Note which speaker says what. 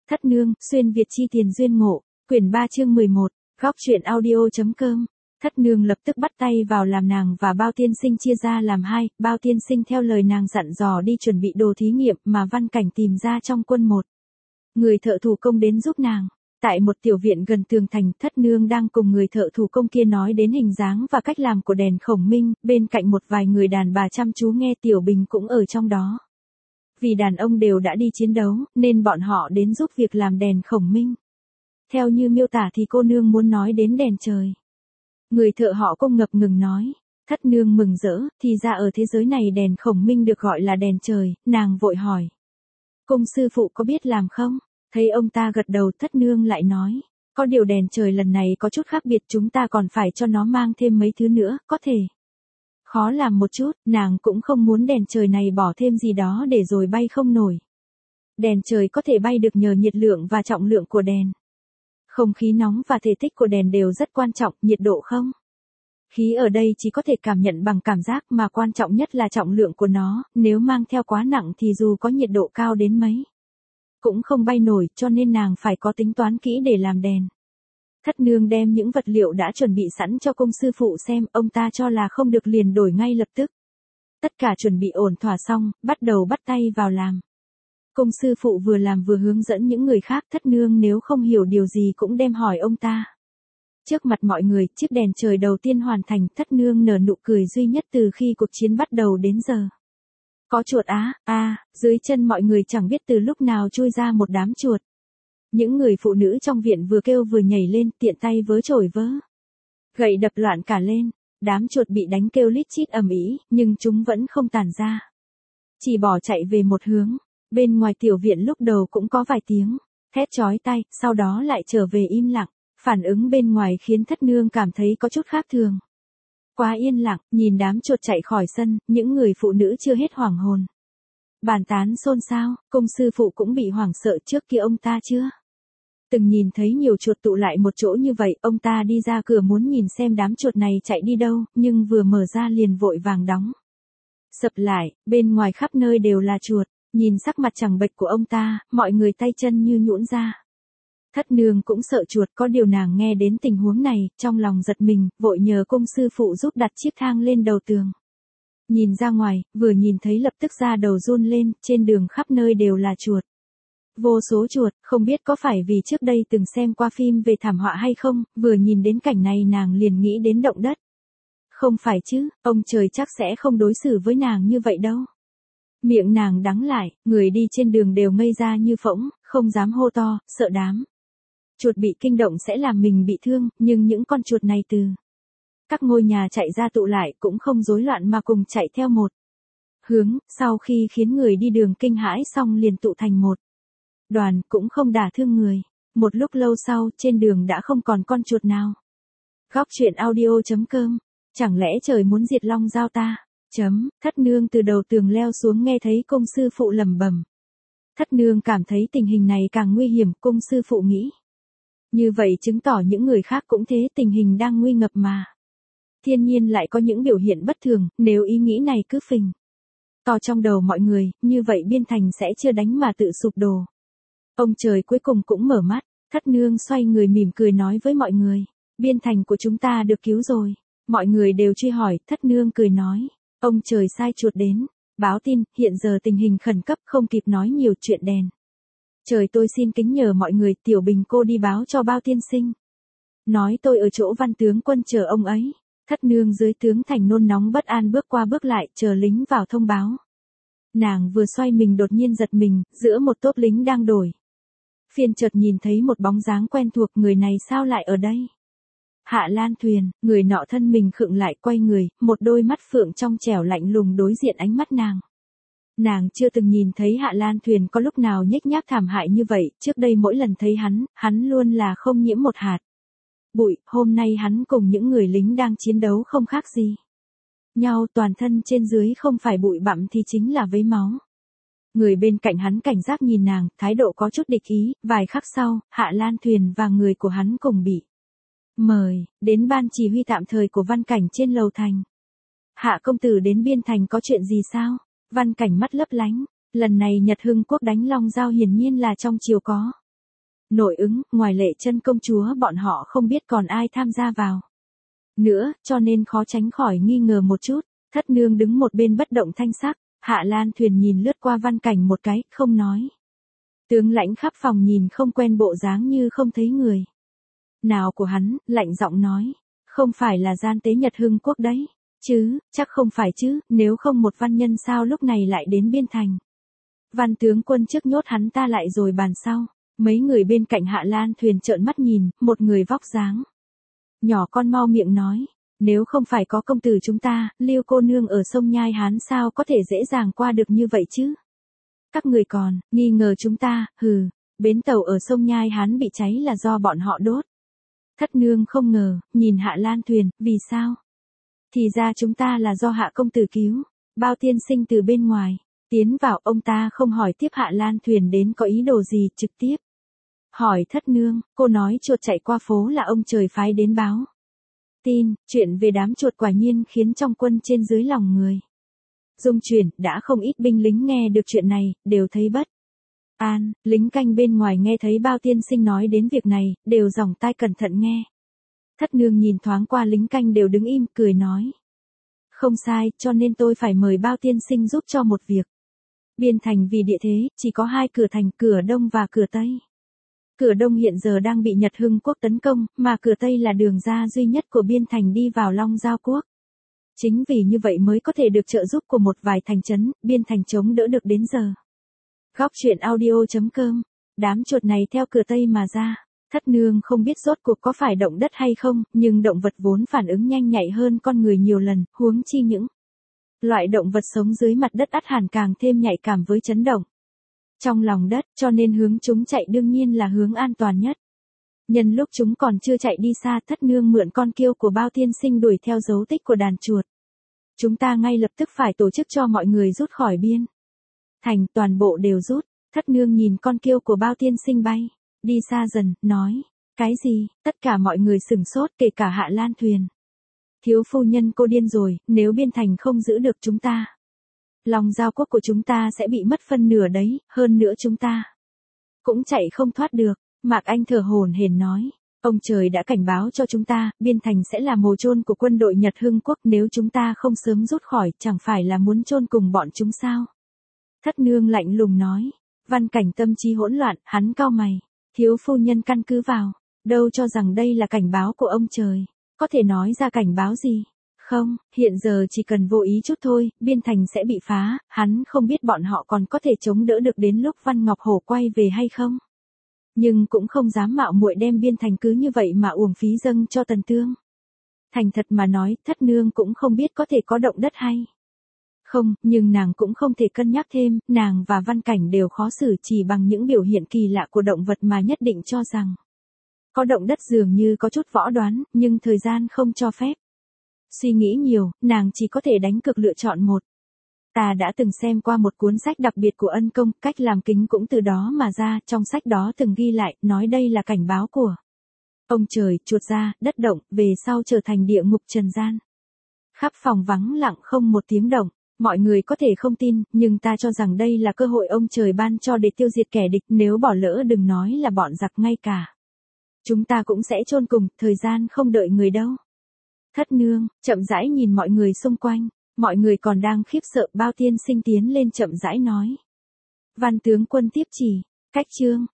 Speaker 1: Thất nương, xuyên Việt chi tiền duyên ngộ, quyển 3 chương 11, góc truyện audio.com. Thất nương lập tức bắt tay vào làm, nàng và Bao tiên sinh chia ra làm hai, Bao tiên sinh theo lời nàng dặn dò đi chuẩn bị đồ thí nghiệm mà Văn Cảnh tìm ra trong quân một. Người thợ thủ công đến giúp nàng. Tại một tiểu viện gần tường thành, Thất nương đang cùng người thợ thủ công kia nói đến hình dáng và cách làm của đèn khổng minh, bên cạnh một vài người đàn bà chăm chú nghe. Tiểu Bình cũng ở trong đó. Vì đàn ông đều đã đi chiến đấu, nên bọn họ đến giúp việc làm đèn khổng minh. Theo như miêu tả thì cô nương muốn nói đến đèn trời. Người thợ họ công ngập ngừng nói. Thất nương mừng rỡ, thì ra ở thế giới này đèn khổng minh được gọi là đèn trời, nàng vội hỏi. Công sư phụ có biết làm không? Thấy ông ta gật đầu, Thất nương lại nói. Có điều đèn trời lần này có chút khác biệt, chúng ta còn phải cho nó mang thêm mấy thứ nữa, có thể khó làm một chút, nàng cũng không muốn đèn trời này bỏ thêm gì đó để rồi bay không nổi. Đèn trời có thể bay được nhờ nhiệt lượng và trọng lượng của đèn. Không khí nóng và thể tích của đèn đều rất quan trọng, nhiệt độ không. Khí ở đây chỉ có thể cảm nhận bằng cảm giác, mà quan trọng nhất là trọng lượng của nó, nếu mang theo quá nặng thì dù có nhiệt độ cao đến mấy cũng không bay nổi, cho nên nàng phải có tính toán kỹ để làm đèn. Thất nương đem những vật liệu đã chuẩn bị sẵn cho công sư phụ xem, ông ta cho là không được liền đổi ngay lập tức. Tất cả chuẩn bị ổn thỏa xong, bắt đầu bắt tay vào làm. Công sư phụ vừa làm vừa hướng dẫn những người khác, Thất nương nếu không hiểu điều gì cũng đem hỏi ông ta. Trước mặt mọi người, chiếc đèn trời đầu tiên hoàn thành, Thất nương nở nụ cười duy nhất từ khi cuộc chiến bắt đầu đến giờ. Có chuột dưới chân mọi người chẳng biết từ lúc nào chui ra một đám chuột. Những người phụ nữ trong viện vừa kêu vừa nhảy lên, tiện tay với chổi vớ gậy đập loạn cả lên. Đám chuột bị đánh kêu lít chít ầm ĩ, nhưng chúng vẫn không tản ra. Chỉ bỏ chạy về một hướng. Bên ngoài tiểu viện lúc đầu cũng có vài tiếng thét chói tai, sau đó lại trở về im lặng. Phản ứng bên ngoài khiến Thất nương cảm thấy có chút khác thường. Quá yên lặng, nhìn đám chuột chạy khỏi sân, những người phụ nữ chưa hết hoảng hồn. Bàn tán xôn xao, công sư phụ cũng bị hoảng sợ, trước kia ông ta chưa từng nhìn thấy nhiều chuột tụ lại một chỗ như vậy. Ông ta đi ra cửa muốn nhìn xem đám chuột này chạy đi đâu, nhưng vừa mở ra liền vội vàng đóng sập lại, bên ngoài khắp nơi đều là chuột. Nhìn sắc mặt chằng bệch của ông ta, mọi người tay chân như nhũn ra. Thất nương cũng sợ chuột, có điều nàng nghe đến tình huống này, trong lòng giật mình, vội nhờ công sư phụ giúp đặt chiếc thang lên đầu tường. Nhìn ra ngoài, vừa nhìn thấy lập tức da đầu run lên, trên đường khắp nơi đều là chuột. Vô số chuột, không biết có phải vì trước đây từng xem qua phim về thảm họa hay không, vừa nhìn đến cảnh này nàng liền nghĩ đến động đất. Không phải chứ, ông trời chắc sẽ không đối xử với nàng như vậy đâu. Miệng nàng đắng lại, người đi trên đường đều ngây ra như phỗng, không dám hô to, sợ đám chuột bị kinh động sẽ làm mình bị thương, nhưng những con chuột này từ các ngôi nhà chạy ra tụ lại cũng không rối loạn mà cùng chạy theo một hướng, sau khi khiến người đi đường kinh hãi xong liền tụ thành một đoàn, cũng không đả thương người. Một lúc lâu sau, trên đường đã không còn con chuột nào. Góc truyện audio.com. Chẳng lẽ trời muốn diệt Long Giao ta? Thất nương từ đầu tường leo xuống nghe thấy công sư phụ lẩm bẩm. Thất nương cảm thấy tình hình này càng nguy hiểm, công sư phụ nghĩ. Như vậy chứng tỏ những người khác cũng thế, tình hình đang nguy ngập mà. Thiên nhiên lại có những biểu hiện bất thường, nếu ý nghĩ này cứ phình to trong đầu mọi người, như vậy Biên Thành sẽ chưa đánh mà tự sụp đổ. Ông trời cuối cùng cũng mở mắt, Thất nương xoay người mỉm cười nói với mọi người. Biên Thành của chúng ta được cứu rồi. Mọi người đều truy hỏi, Thất nương cười nói. Ông trời sai chuột đến báo tin, hiện giờ tình hình khẩn cấp, không kịp nói nhiều chuyện đèn trời tôi xin kính nhờ mọi người, Tiểu Bình cô đi báo cho Bao tiên sinh. Nói tôi ở chỗ Văn tướng quân chờ ông ấy. Thất nương dưới tướng thành nôn nóng bất an bước qua bước lại, chờ lính vào thông báo. Nàng vừa xoay mình đột nhiên giật mình, giữa một tốp lính đang đổi phiên chợt nhìn thấy một bóng dáng quen thuộc, người này sao lại ở đây? Hạ Lan Thuyền, người nọ thân mình khựng lại, quay người, một đôi mắt phượng trong trẻo lạnh lùng đối diện ánh mắt nàng. Nàng chưa từng nhìn thấy Hạ Lan Thuyền có lúc nào nhếch nhác thảm hại như vậy, trước đây mỗi lần thấy hắn luôn là không nhiễm một hạt bụi, hôm nay hắn cùng những người lính đang chiến đấu không khác gì nhau, toàn thân trên dưới không phải bụi bặm thì chính là vấy máu. Người bên cạnh hắn cảnh giác nhìn nàng, thái độ có chút địch ý, vài khắc sau, Hạ Lan Thuyền và người của hắn cùng bị mời đến ban chỉ huy tạm thời của Văn Cảnh trên lầu thành. Hạ công tử đến Biên Thành có chuyện gì sao? Văn Cảnh mắt lấp lánh, lần này Nhật Hưng quốc đánh Long Giao hiển nhiên là trong chiều có Nội ứng, ngoài Lệ Chân công chúa bọn họ không biết còn ai tham gia vào nữa, cho nên khó tránh khỏi nghi ngờ một chút. Thất nương đứng một bên bất động thanh sắc, Hạ Lan Thuyền nhìn lướt qua Văn Cảnh một cái, không nói. Tướng lãnh khắp phòng nhìn không quen bộ dáng như không thấy người nào của hắn, lạnh giọng nói, không phải là gian tế Nhật Hưng Quốc đấy, chứ, chắc không phải chứ, nếu không một văn nhân sao lúc này lại đến biên thành. Văn tướng quân trước nhốt hắn ta lại rồi bàn sau. Mấy người bên cạnh Hạ Lan Thuyền trợn mắt nhìn, một người vóc dáng nhỏ con mau miệng nói, nếu không phải có công tử chúng ta, Liêu cô nương ở sông Nhai Hán sao có thể dễ dàng qua được như vậy chứ? Các người còn nghi ngờ chúng ta, hừ, bến tàu ở sông Nhai Hán bị cháy là do bọn họ đốt. Thất nương không ngờ, nhìn Hạ Lan Thuyền, vì sao? Thì ra chúng ta là do Hạ công tử cứu. Bao tiên sinh từ bên ngoài tiến vào, ông ta không hỏi tiếp Hạ Lan Thuyền đến có ý đồ gì, trực tiếp hỏi thất nương, cô nói chuột chạy qua phố là ông trời phái đến báo tin, chuyện về đám chuột quả nhiên khiến trong quân trên dưới lòng người dung chuyển, đã không ít binh lính nghe được chuyện này, đều thấy bất an. Lính canh bên ngoài nghe thấy Bao tiên sinh nói đến việc này, đều dòng tai cẩn thận nghe. Thất nương nhìn thoáng qua lính canh đều đứng im, cười nói, không sai, cho nên tôi phải mời Bao tiên sinh giúp cho một việc. Biên thành vì địa thế, chỉ có hai cửa thành, cửa đông và cửa tây. Cửa đông hiện giờ đang bị Nhật Hưng Quốc tấn công, mà cửa tây là đường ra duy nhất của biên thành đi vào Long Giao Quốc. Chính vì như vậy mới có thể được trợ giúp của một vài thành trấn, biên thành chống đỡ được đến giờ. Góc truyện audio.com. Đám chuột này theo cửa tây mà ra. Thất nương không biết rốt cuộc có phải động đất hay không, nhưng động vật vốn phản ứng nhanh nhạy hơn con người nhiều lần, huống chi những loại động vật sống dưới mặt đất ắt hẳn càng thêm nhạy cảm với chấn động trong lòng đất, cho nên hướng chúng chạy đương nhiên là hướng an toàn nhất. Nhân lúc chúng còn chưa chạy đi xa, thất nương mượn con kiêu của Bao tiên sinh đuổi theo dấu tích của đàn chuột. Chúng ta ngay lập tức phải tổ chức cho mọi người rút khỏi biên thành, toàn bộ đều rút. Thất nương nhìn con kiêu của Bao tiên sinh bay đi xa dần, nói, cái gì? Tất cả mọi người sửng sốt, kể cả Hạ Lan Thuyền. Thiếu phu nhân cô điên rồi, nếu biên thành không giữ được chúng ta, Long Giao Quốc của chúng ta sẽ bị mất phân nửa đấy, hơn nữa chúng ta cũng chạy không thoát được. Mạc Anh thở hổn hển nói, ông trời đã cảnh báo cho chúng ta, biên thành sẽ là mồ chôn của quân đội Nhật Hưng Quốc, nếu chúng ta không sớm rút khỏi, chẳng phải là muốn chôn cùng bọn chúng sao? Thất nương lạnh lùng nói. Văn Cảnh tâm trí hỗn loạn, hắn cau mày, thiếu phu nhân căn cứ vào đâu cho rằng đây là cảnh báo của ông trời, có thể nói ra cảnh báo gì? Không, hiện giờ chỉ cần vô ý chút thôi, biên thành sẽ bị phá, hắn không biết bọn họ còn có thể chống đỡ được đến lúc Văn Ngọc Hổ quay về hay không. Nhưng cũng không dám mạo muội đem biên thành cứ như vậy mà uổng phí dâng cho Tần Tương. Thành thật mà nói, thất nương cũng không biết có thể có động đất hay không, nhưng nàng cũng không thể cân nhắc thêm, nàng và Văn Cảnh đều khó xử chỉ bằng những biểu hiện kỳ lạ của động vật mà nhất định cho rằng có động đất dường như có chút võ đoán, nhưng thời gian không cho phép. Suy nghĩ nhiều, nàng chỉ có thể đánh cược lựa chọn một. Ta đã từng xem qua một cuốn sách đặc biệt của Ân Công, cách làm kính cũng từ đó mà ra, trong sách đó từng ghi lại, nói đây là cảnh báo của ông trời, chuột ra, đất động, về sau trở thành địa ngục trần gian. Khắp phòng vắng lặng không một tiếng động, mọi người có thể không tin, nhưng ta cho rằng đây là cơ hội ông trời ban cho để tiêu diệt kẻ địch, nếu bỏ lỡ đừng nói là bọn giặc, ngay cả chúng ta cũng sẽ chôn cùng, thời gian không đợi người đâu. Thất nương, chậm rãi nhìn mọi người xung quanh, mọi người còn đang khiếp sợ, Bao tiên sinh tiến lên chậm rãi nói. Văn tướng quân tiếp chỉ, cách chương.